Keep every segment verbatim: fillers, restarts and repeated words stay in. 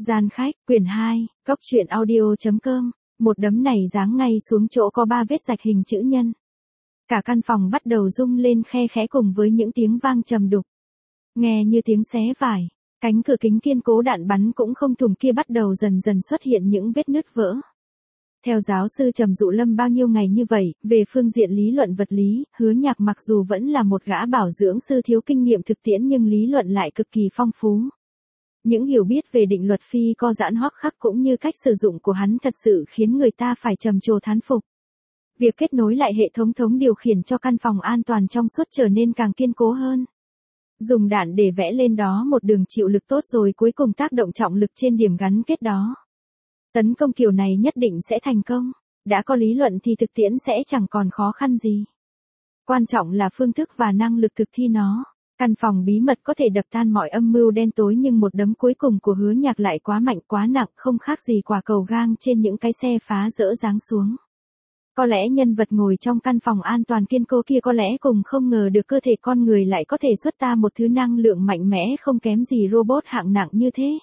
Gian khách, quyển hai, góc truyện audio.com, một đấm này giáng ngay xuống chỗ có ba vết rạch hình chữ nhân. Cả căn phòng bắt đầu rung lên khe khẽ cùng với những tiếng vang trầm đục. Nghe như tiếng xé vải, cánh cửa kính kiên cố đạn bắn cũng không thủng kia bắt đầu dần dần xuất hiện những vết nứt vỡ. Theo giáo sư Trầm Dụ Lâm bao nhiêu ngày như vậy, về phương diện lý luận vật lý, Hứa Nhạc mặc dù vẫn là một gã bảo dưỡng sư thiếu kinh nghiệm thực tiễn nhưng lý luận lại cực kỳ phong phú. Những hiểu biết về định luật phi co giãn hoắc khắc cũng như cách sử dụng của hắn thật sự khiến người ta phải trầm trồ thán phục. Việc kết nối lại hệ thống thống điều khiển cho căn phòng an toàn trong suốt trở nên càng kiên cố hơn. Dùng đạn để vẽ lên đó một đường chịu lực tốt rồi cuối cùng tác động trọng lực trên điểm gắn kết đó. Tấn công kiểu này nhất định sẽ thành công. Đã có lý luận thì thực tiễn sẽ chẳng còn khó khăn gì. Quan trọng là phương thức và năng lực thực thi nó. Căn phòng bí mật có thể đập tan mọi âm mưu đen tối nhưng một đấm cuối cùng của Hứa Nhạc lại quá mạnh quá nặng không khác gì quả cầu gang trên những cái xe phá dỡ giáng xuống. Có lẽ nhân vật ngồi trong căn phòng an toàn kiên cố kia có lẽ cùng không ngờ được cơ thể con người lại có thể xuất ra một thứ năng lượng mạnh mẽ không kém gì robot hạng nặng như thế.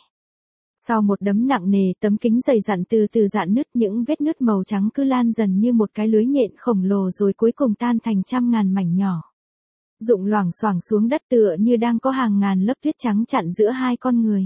Sau một đấm nặng nề tấm kính dày dặn từ từ rạn nứt những vết nứt màu trắng cứ lan dần như một cái lưới nhện khổng lồ rồi cuối cùng tan thành trăm ngàn mảnh nhỏ. Rụng loảng xoảng xuống đất tựa như đang có hàng ngàn lớp tuyết trắng chặn giữa hai con người.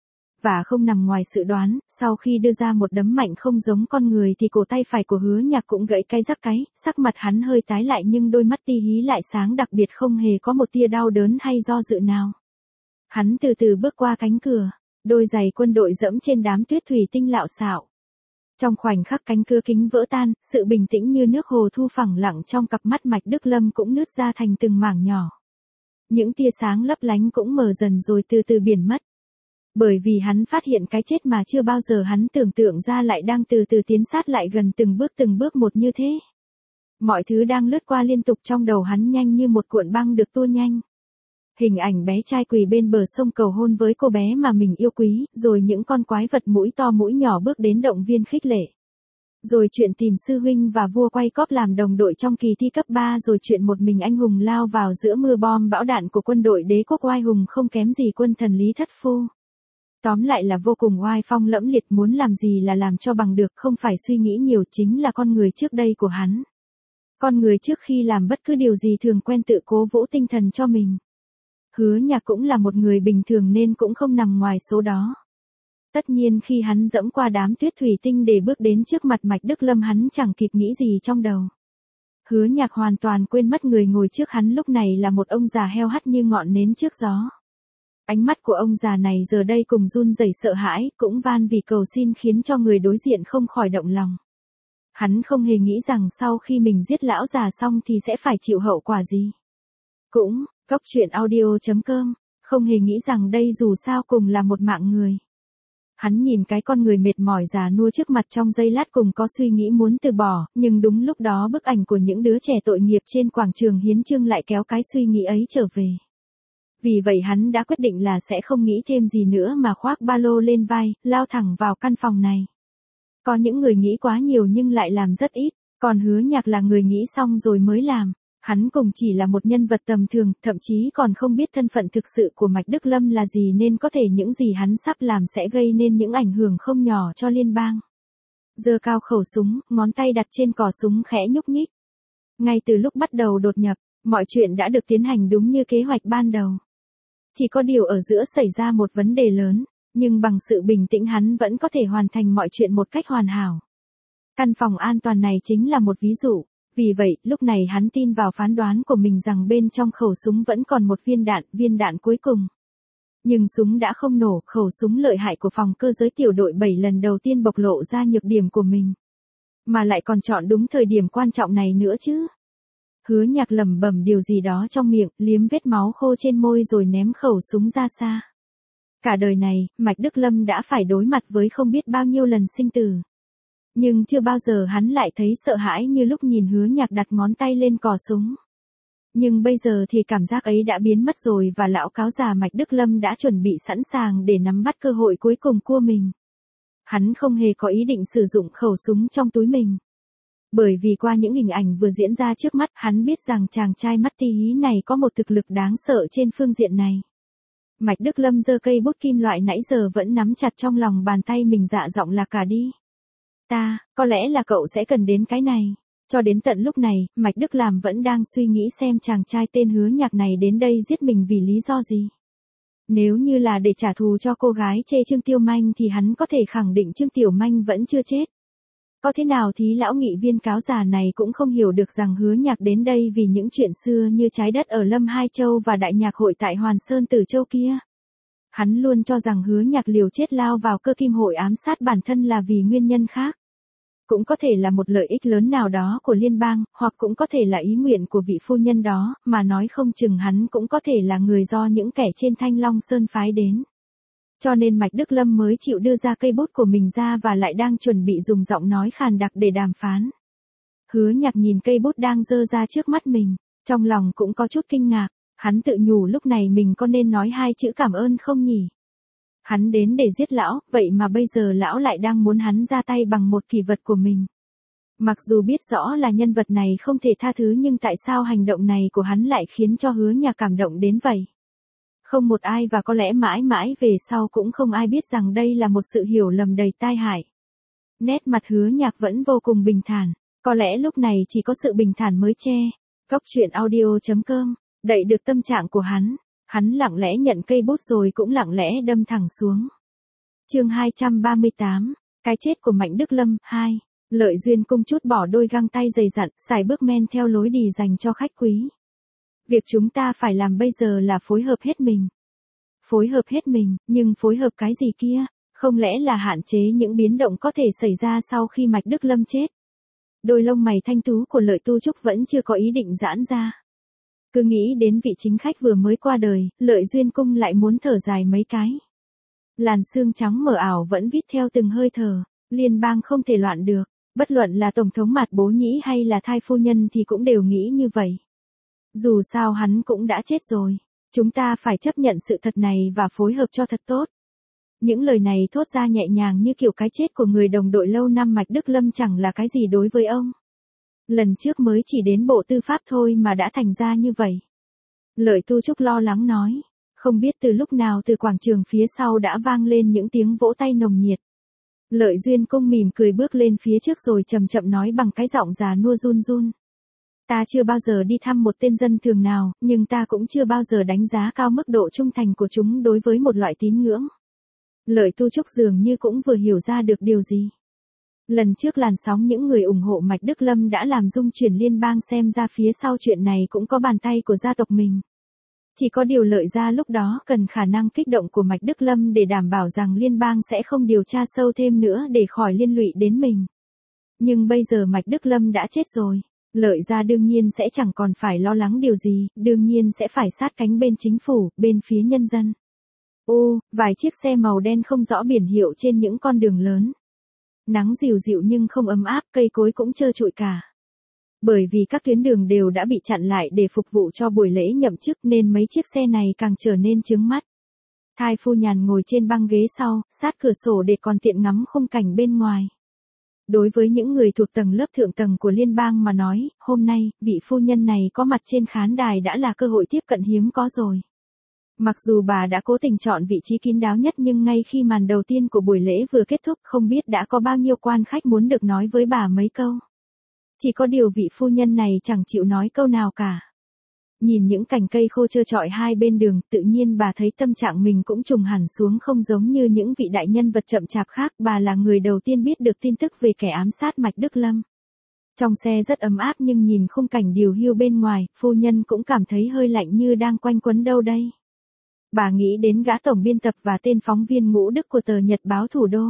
Và không nằm ngoài sự đoán, sau khi đưa ra một đấm mạnh không giống con người thì cổ tay phải của Hứa Nhạc cũng gãy cái rắc cái, sắc mặt hắn hơi tái lại nhưng đôi mắt ti hí lại sáng đặc biệt không hề có một tia đau đớn hay do dự nào. Hắn từ từ bước qua cánh cửa, đôi giày quân đội dẫm trên đám tuyết thủy tinh lạo xạo. Trong khoảnh khắc cánh cửa kính vỡ tan, sự bình tĩnh như nước hồ thu phẳng lặng trong cặp mắt Mạch Đức Lâm cũng nứt ra thành từng mảng nhỏ. Những tia sáng lấp lánh cũng mờ dần rồi từ từ biến mất. Bởi vì hắn phát hiện cái chết mà chưa bao giờ hắn tưởng tượng ra lại đang từ từ tiến sát lại gần từng bước từng bước một như thế. Mọi thứ đang lướt qua liên tục trong đầu hắn nhanh như một cuộn băng được tua nhanh. Hình ảnh bé trai quỳ bên bờ sông cầu hôn với cô bé mà mình yêu quý, rồi những con quái vật mũi to mũi nhỏ bước đến động viên khích lệ. Rồi chuyện tìm sư huynh và vua quay cóp làm đồng đội trong kỳ thi cấp ba, rồi chuyện một mình anh hùng lao vào giữa mưa bom bão đạn của quân đội đế quốc oai hùng không kém gì quân thần Lý Thất Phu. Tóm lại là vô cùng oai phong lẫm liệt, muốn làm gì là làm cho bằng được, không phải suy nghĩ nhiều, chính là con người trước đây của hắn. Con người trước khi làm bất cứ điều gì thường quen tự cố vỗ tinh thần cho mình. Hứa Nhạc cũng là một người bình thường nên cũng không nằm ngoài số đó. Tất nhiên khi hắn dẫm qua đám tuyết thủy tinh để bước đến trước mặt Mạch Đức Lâm hắn chẳng kịp nghĩ gì trong đầu. Hứa Nhạc hoàn toàn quên mất người ngồi trước hắn lúc này là một ông già heo hắt như ngọn nến trước gió. Ánh mắt của ông già này giờ đây cùng run rẩy sợ hãi, cũng van vì cầu xin khiến cho người đối diện không khỏi động lòng. Hắn không hề nghĩ rằng sau khi mình giết lão già xong thì sẽ phải chịu hậu quả gì. Cũng, góc truyện audio.com, không hề nghĩ rằng đây dù sao cùng là một mạng người. Hắn nhìn cái con người mệt mỏi già nua trước mặt trong giây lát cùng có suy nghĩ muốn từ bỏ, nhưng đúng lúc đó bức ảnh của những đứa trẻ tội nghiệp trên quảng trường hiến chương lại kéo cái suy nghĩ ấy trở về. Vì vậy hắn đã quyết định là sẽ không nghĩ thêm gì nữa mà khoác ba lô lên vai, lao thẳng vào căn phòng này. Có những người nghĩ quá nhiều nhưng lại làm rất ít, còn Hứa Nhạc là người nghĩ xong rồi mới làm. Hắn cùng chỉ là một nhân vật tầm thường, thậm chí còn không biết thân phận thực sự của Mạch Đức Lâm là gì nên có thể những gì hắn sắp làm sẽ gây nên những ảnh hưởng không nhỏ cho liên bang. Giơ cao khẩu súng, ngón tay đặt trên cò súng khẽ nhúc nhích. Ngay từ lúc bắt đầu đột nhập, mọi chuyện đã được tiến hành đúng như kế hoạch ban đầu. Chỉ có điều ở giữa xảy ra một vấn đề lớn, nhưng bằng sự bình tĩnh hắn vẫn có thể hoàn thành mọi chuyện một cách hoàn hảo. Căn phòng an toàn này chính là một ví dụ. Vì vậy, lúc này hắn tin vào phán đoán của mình rằng bên trong khẩu súng vẫn còn một viên đạn, viên đạn cuối cùng. Nhưng súng đã không nổ, khẩu súng lợi hại của phòng cơ giới tiểu đội bảy lần đầu tiên bộc lộ ra nhược điểm của mình. Mà lại còn chọn đúng thời điểm quan trọng này nữa chứ. Hứa Nhạc lẩm bẩm điều gì đó trong miệng, liếm vết máu khô trên môi rồi ném khẩu súng ra xa. Cả đời này, Mạch Đức Lâm đã phải đối mặt với không biết bao nhiêu lần sinh tử. Nhưng chưa bao giờ hắn lại thấy sợ hãi như lúc nhìn Hứa Nhạc đặt ngón tay lên cò súng. Nhưng bây giờ thì cảm giác ấy đã biến mất rồi và lão cáo già Mạch Đức Lâm đã chuẩn bị sẵn sàng để nắm bắt cơ hội cuối cùng của mình. Hắn không hề có ý định sử dụng khẩu súng trong túi mình. Bởi vì qua những hình ảnh vừa diễn ra trước mắt hắn biết rằng chàng trai mắt ti hí này có một thực lực đáng sợ trên phương diện này. Mạch Đức Lâm giơ cây bút kim loại nãy giờ vẫn nắm chặt trong lòng bàn tay mình dạ giọng là cả đi. Ta, có lẽ là cậu sẽ cần đến cái này. Cho đến tận lúc này, Mạch Đức Làm vẫn đang suy nghĩ xem chàng trai tên Hứa Nhạc này đến đây giết mình vì lý do gì. Nếu như là để trả thù cho cô gái chê Trương Tiêu Manh thì hắn có thể khẳng định Trương Tiểu Manh vẫn chưa chết. Có thế nào thì lão nghị viên cáo già này cũng không hiểu được rằng Hứa Nhạc đến đây vì những chuyện xưa như trái đất ở Lâm Hai Châu và đại nhạc hội tại Hoàn Sơn Tử Châu kia. Hắn luôn cho rằng Hứa Nhạc liều chết lao vào cơ kim hội ám sát bản thân là vì nguyên nhân khác. Cũng có thể là một lợi ích lớn nào đó của liên bang, hoặc cũng có thể là ý nguyện của vị phu nhân đó, mà nói không chừng hắn cũng có thể là người do những kẻ trên Thanh Long Sơn phái đến. Cho nên Mạch Đức Lâm mới chịu đưa ra cây bút của mình ra và lại đang chuẩn bị dùng giọng nói khàn đặc để đàm phán. Hứa Nhạc nhìn cây bút đang giơ ra trước mắt mình, trong lòng cũng có chút kinh ngạc, hắn tự nhủ lúc này mình có nên nói hai chữ cảm ơn không nhỉ? Hắn đến để giết lão, vậy mà bây giờ lão lại đang muốn hắn ra tay bằng một kỷ vật của mình. Mặc dù biết rõ là nhân vật này không thể tha thứ nhưng tại sao hành động này của hắn lại khiến cho Hứa Nhạc cảm động đến vậy? Không một ai và có lẽ mãi mãi về sau cũng không ai biết rằng đây là một sự hiểu lầm đầy tai hại. Nét mặt Hứa Nhạc vẫn vô cùng bình thản, có lẽ lúc này chỉ có sự bình thản mới che. Góc truyện audio chấm com, đậy được tâm trạng của hắn. Hắn lặng lẽ nhận cây bút rồi cũng lặng lẽ đâm thẳng xuống. Chương hai trăm ba mươi tám, cái chết của Mạnh Đức Lâm, hai. Lợi Duyên Cung chút bỏ đôi găng tay dày dặn, xài bước men theo lối đi dành cho khách quý. Việc chúng ta phải làm bây giờ là phối hợp hết mình. Phối hợp hết mình, nhưng phối hợp cái gì kia? Không lẽ là hạn chế những biến động có thể xảy ra sau khi Mạch Đức Lâm chết? Đôi lông mày thanh tú của Lợi Tu Trúc vẫn chưa có ý định giãn ra. Cứ nghĩ đến vị chính khách vừa mới qua đời, Lợi Duyên Cung lại muốn thở dài mấy cái. Làn sương trắng mờ ảo vẫn vít theo từng hơi thở, liên bang không thể loạn được, bất luận là Tổng thống Mạt Bố Nhĩ hay là Thai Phu Nhân thì cũng đều nghĩ như vậy. Dù sao hắn cũng đã chết rồi, chúng ta phải chấp nhận sự thật này và phối hợp cho thật tốt. Những lời này thốt ra nhẹ nhàng như kiểu cái chết của người đồng đội lâu năm Mạch Đức Lâm chẳng là cái gì đối với ông. Lần trước mới chỉ đến Bộ Tư pháp thôi mà đã thành ra như vậy. Lợi Tu Trúc lo lắng nói, không biết từ lúc nào từ quảng trường phía sau đã vang lên những tiếng vỗ tay nồng nhiệt. Lợi Duyên Cung mỉm cười bước lên phía trước rồi chậm chậm nói bằng cái giọng già nua run run. Ta chưa bao giờ đi thăm một tên dân thường nào, nhưng ta cũng chưa bao giờ đánh giá cao mức độ trung thành của chúng đối với một loại tín ngưỡng. Lợi Tu Trúc dường như cũng vừa hiểu ra được điều gì. Lần trước làn sóng những người ủng hộ Mạch Đức Lâm đã làm rung chuyển liên bang, xem ra phía sau chuyện này cũng có bàn tay của gia tộc mình. Chỉ có điều Lợi gia lúc đó cần khả năng kích động của Mạch Đức Lâm để đảm bảo rằng liên bang sẽ không điều tra sâu thêm nữa để khỏi liên lụy đến mình. Nhưng bây giờ Mạch Đức Lâm đã chết rồi, Lợi gia đương nhiên sẽ chẳng còn phải lo lắng điều gì, đương nhiên sẽ phải sát cánh bên chính phủ, bên phía nhân dân. Ô, vài chiếc xe màu đen không rõ biển hiệu trên những con đường lớn. Nắng dịu dịu nhưng không ấm áp, cây cối cũng trơ trụi cả. Bởi vì các tuyến đường đều đã bị chặn lại để phục vụ cho buổi lễ nhậm chức nên mấy chiếc xe này càng trở nên chướng mắt. Thai Phu Nhàn ngồi trên băng ghế sau, sát cửa sổ để còn tiện ngắm khung cảnh bên ngoài. Đối với những người thuộc tầng lớp thượng tầng của liên bang mà nói, hôm nay, vị phu nhân này có mặt trên khán đài đã là cơ hội tiếp cận hiếm có rồi. Mặc dù bà đã cố tình chọn vị trí kín đáo nhất nhưng ngay khi màn đầu tiên của buổi lễ vừa kết thúc không biết đã có bao nhiêu quan khách muốn được nói với bà mấy câu. Chỉ có điều vị phu nhân này chẳng chịu nói câu nào cả. Nhìn những cành cây khô trơ trọi hai bên đường, tự nhiên bà thấy tâm trạng mình cũng trùng hẳn xuống, không giống như những vị đại nhân vật chậm chạp khác. Bà là người đầu tiên biết được tin tức về kẻ ám sát Mạch Đức Lâm. Trong xe rất ấm áp nhưng nhìn khung cảnh điều hiu bên ngoài, phu nhân cũng cảm thấy hơi lạnh như đang quanh quấn đâu đây. Bà nghĩ đến gã tổng biên tập và tên phóng viên Ngũ Đức của tờ Nhật báo Thủ đô.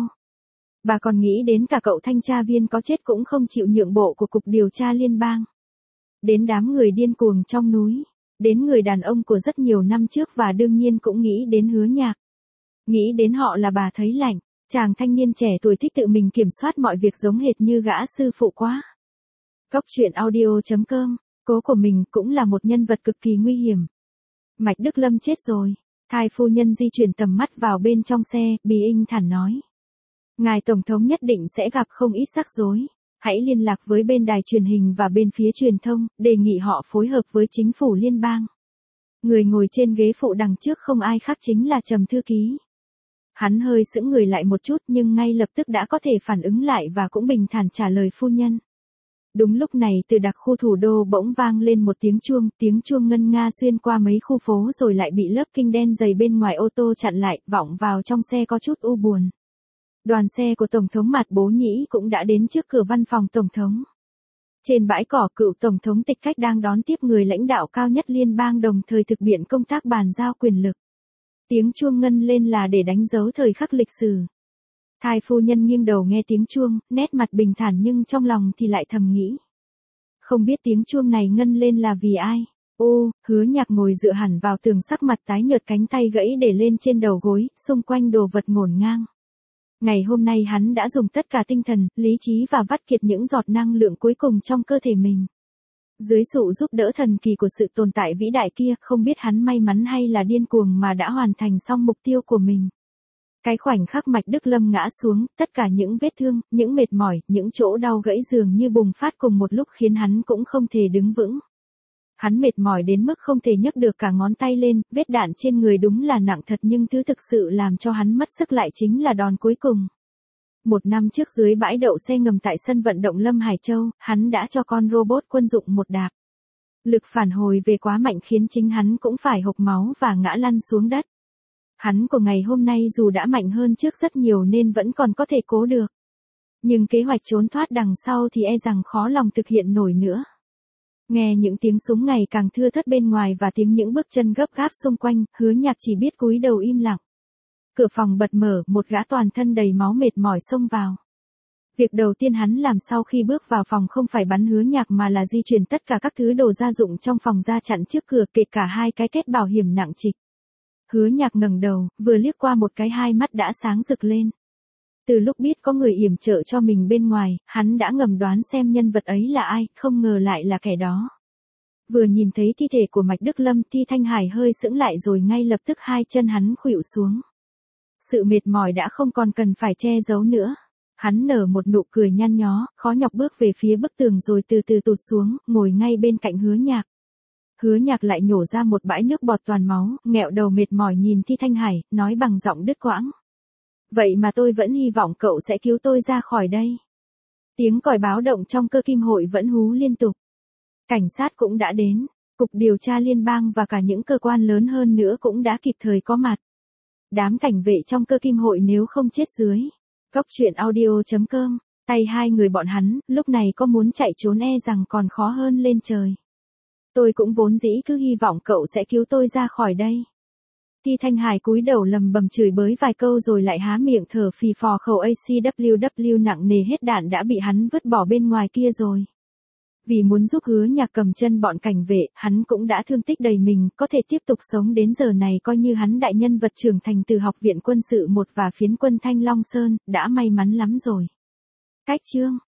Bà còn nghĩ đến cả cậu thanh tra viên có chết cũng không chịu nhượng bộ của Cục Điều tra Liên bang. Đến đám người điên cuồng trong núi. Đến người đàn ông của rất nhiều năm trước và đương nhiên cũng nghĩ đến Hứa Nhạc. Nghĩ đến họ là bà thấy lạnh. Chàng thanh niên trẻ tuổi thích tự mình kiểm soát mọi việc giống hệt như gã sư phụ quá. Góc truyện audio chấm com, cố của mình cũng là một nhân vật cực kỳ nguy hiểm. Mạch Đức Lâm chết rồi. Thai Phu Nhân di chuyển tầm mắt vào bên trong xe, Bì Inh thản nói. Ngài Tổng thống nhất định sẽ gặp không ít rắc rối. Hãy liên lạc với bên đài truyền hình và bên phía truyền thông, đề nghị họ phối hợp với chính phủ liên bang. Người ngồi trên ghế phụ đằng trước không ai khác chính là Trầm thư ký. Hắn hơi sững người lại một chút nhưng ngay lập tức đã có thể phản ứng lại và cũng bình thản trả lời phu nhân. Đúng lúc này từ đặc khu thủ đô bỗng vang lên một tiếng chuông, tiếng chuông ngân nga xuyên qua mấy khu phố rồi lại bị lớp kinh đen dày bên ngoài ô tô chặn lại, vọng vào trong xe có chút u buồn. Đoàn xe của Tổng thống Mạt Bố Nhĩ cũng đã đến trước cửa văn phòng Tổng thống. Trên bãi cỏ, cựu Tổng thống Tịch Cách đang đón tiếp người lãnh đạo cao nhất liên bang đồng thời thực hiện công tác bàn giao quyền lực. Tiếng chuông ngân lên là để đánh dấu thời khắc lịch sử. Thái phu nhân nghiêng đầu nghe tiếng chuông, nét mặt bình thản nhưng trong lòng thì lại thầm nghĩ. Không biết tiếng chuông này ngân lên là vì ai? Ô, Hứa Nhạc ngồi dựa hẳn vào tường, sắc mặt tái nhợt, cánh tay gãy để lên trên đầu gối, xung quanh đồ vật ngổn ngang. Ngày hôm nay hắn đã dùng tất cả tinh thần, lý trí và vắt kiệt những giọt năng lượng cuối cùng trong cơ thể mình. Dưới sự giúp đỡ thần kỳ của sự tồn tại vĩ đại kia, không biết hắn may mắn hay là điên cuồng mà đã hoàn thành xong mục tiêu của mình. Cái khoảnh khắc Mạch Đức Lâm ngã xuống, tất cả những vết thương, những mệt mỏi, những chỗ đau gãy dường như bùng phát cùng một lúc khiến hắn cũng không thể đứng vững. Hắn mệt mỏi đến mức không thể nhấc được cả ngón tay lên, vết đạn trên người đúng là nặng thật nhưng thứ thực sự làm cho hắn mất sức lại chính là đòn cuối cùng. Một năm trước dưới bãi đậu xe ngầm tại sân vận động Lâm Hải Châu, hắn đã cho con robot quân dụng một đạp. Lực phản hồi về quá mạnh khiến chính hắn cũng phải hộc máu và ngã lăn xuống đất. Hắn của ngày hôm nay dù đã mạnh hơn trước rất nhiều nên vẫn còn có thể cố được. Nhưng kế hoạch trốn thoát đằng sau thì e rằng khó lòng thực hiện nổi nữa. Nghe những tiếng súng ngày càng thưa thớt bên ngoài và tiếng những bước chân gấp gáp xung quanh, Hứa Nhạc chỉ biết cúi đầu im lặng. Cửa phòng bật mở, một gã toàn thân đầy máu mệt mỏi xông vào. Việc đầu tiên hắn làm sau khi bước vào phòng không phải bắn Hứa Nhạc mà là di chuyển tất cả các thứ đồ gia dụng trong phòng ra chặn trước cửa, kể cả hai cái kết bảo hiểm nặng trịch. Hứa Nhạc ngẩng đầu, vừa liếc qua một cái hai mắt đã sáng rực lên. Từ lúc biết có người yểm trợ cho mình bên ngoài, hắn đã ngầm đoán xem nhân vật ấy là ai, không ngờ lại là kẻ đó. Vừa nhìn thấy thi thể của Mạch Đức Lâm, Ti Thanh Hải hơi sững lại rồi ngay lập tức hai chân hắn khuỵu xuống. Sự mệt mỏi đã không còn cần phải che giấu nữa. Hắn nở một nụ cười nhăn nhó, khó nhọc bước về phía bức tường rồi từ từ tụt xuống, ngồi ngay bên cạnh Hứa Nhạc. Hứa Nhạc lại nhổ ra một bãi nước bọt toàn máu, nghẹo đầu mệt mỏi nhìn Ti Thanh Hải, nói bằng giọng đứt quãng. Vậy mà tôi vẫn hy vọng cậu sẽ cứu tôi ra khỏi đây. Tiếng còi báo động trong cơ kim hội vẫn hú liên tục. Cảnh sát cũng đã đến, Cục Điều tra Liên bang và cả những cơ quan lớn hơn nữa cũng đã kịp thời có mặt. Đám cảnh vệ trong cơ kim hội nếu không chết dưới. Cốc truyện audio chấm com, tay hai người bọn hắn, lúc này có muốn chạy trốn e rằng còn khó hơn lên trời. Tôi cũng vốn dĩ cứ hy vọng cậu sẽ cứu tôi ra khỏi đây. Ti Thanh Hải cúi đầu lầm bầm chửi bới vài câu rồi lại há miệng thở phì phò khẩu a xê vê vê nặng nề, hết đạn đã bị hắn vứt bỏ bên ngoài kia rồi. Vì muốn giúp Hứa Nhạc cầm chân bọn cảnh vệ, hắn cũng đã thương tích đầy mình, có thể tiếp tục sống đến giờ này coi như hắn đại nhân vật trưởng thành từ Học viện Quân sự một và phiến quân Thanh Long Sơn, đã may mắn lắm rồi. Cách chương